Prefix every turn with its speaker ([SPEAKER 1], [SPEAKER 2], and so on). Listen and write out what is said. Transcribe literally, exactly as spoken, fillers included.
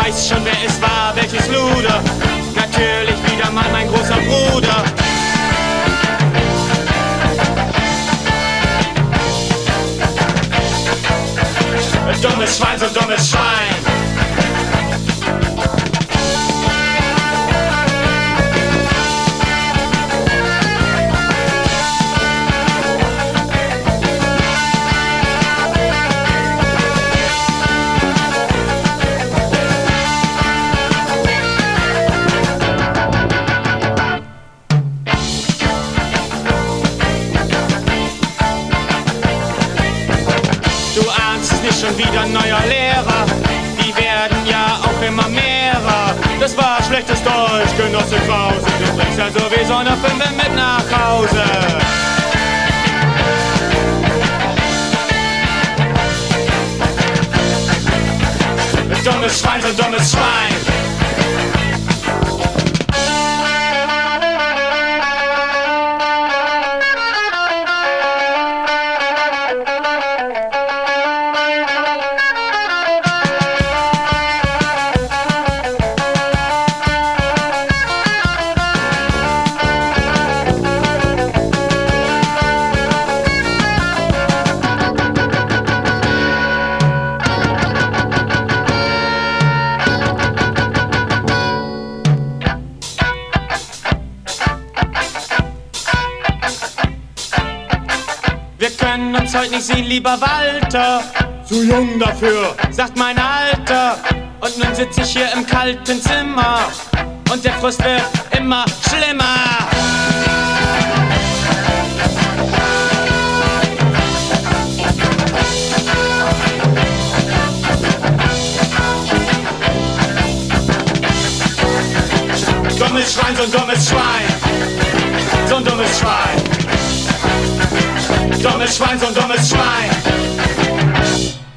[SPEAKER 1] weiß schon, wer es war, welches Luder. Natürlich wieder mal mein großer Bruder. Dummes Schwein, so dummes Schwein. Schon wieder ein neuer Lehrer, die werden ja auch immer mehrer. Das war schlechtes Deutsch, Genosse Krause, du bringst ja sowieso noch fünf mit nach Hause. Dummes Schwein, so dummes Schwein. Wir können uns heute nicht sehen, lieber Walter. Zu jung dafür, sagt mein Alter. Und nun sitz ich hier im kalten Zimmer und der Frust wird immer schlimmer. Dummes Schwein, so ein dummes Schwein. So ein dummes Schwein. Dummes Schwein, so ein dummes Schwein.